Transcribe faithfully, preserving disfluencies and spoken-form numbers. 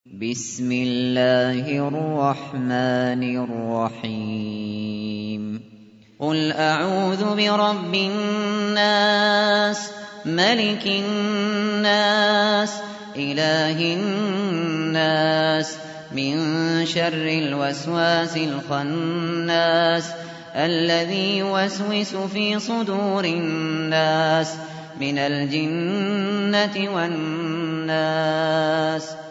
بسم الله الرحمن الرحيم قل أعوذ برب الناس ملك الناس إله الناس من شر الوسواس الخناس الذي يوسوس في صدور الناس من الجنة والناس